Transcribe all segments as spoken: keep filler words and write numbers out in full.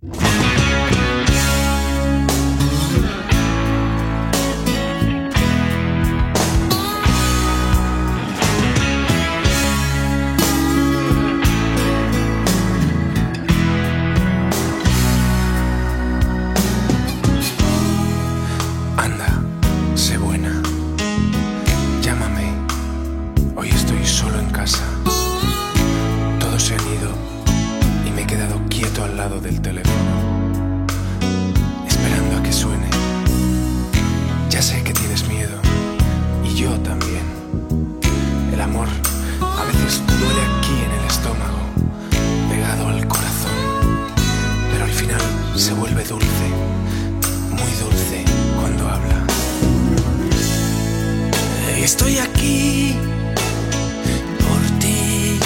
Estoy aquí por ti,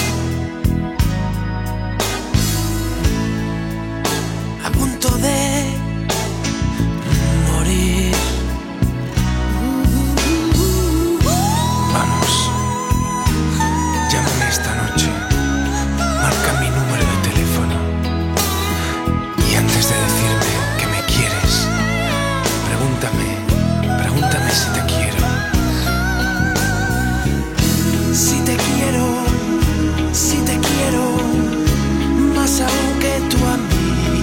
a punto de morir. Vamos, llámame esta noche, marca mi número de teléfono y antes de decirme que me quieres, pregúntame, pregúntame si te quiero. Si te quiero, si te quiero, más aún que tú a mí.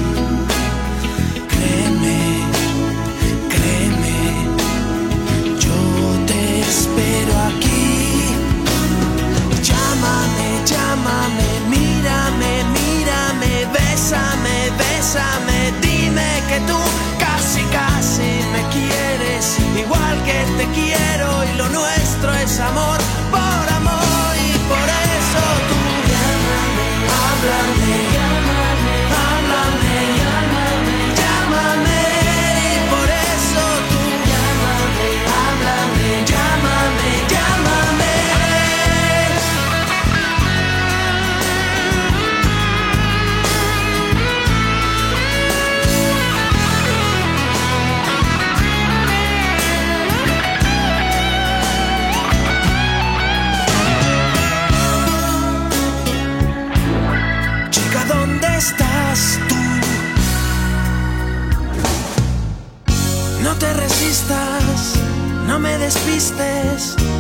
Créeme, créeme, yo te espero aquí. Llámame, llámame, mírame, mírame, bésame, bésame, dime que tú casi, casi me quieres, igual que te quiero y lo nuestro es amor. Por amor y por eso tú llámame, háblame, llámame, háblame, llámame, llámame y por eso tú llámame, háblame, llámame, llámame. ¿Dónde estás tú? No te resistas, no me despistes.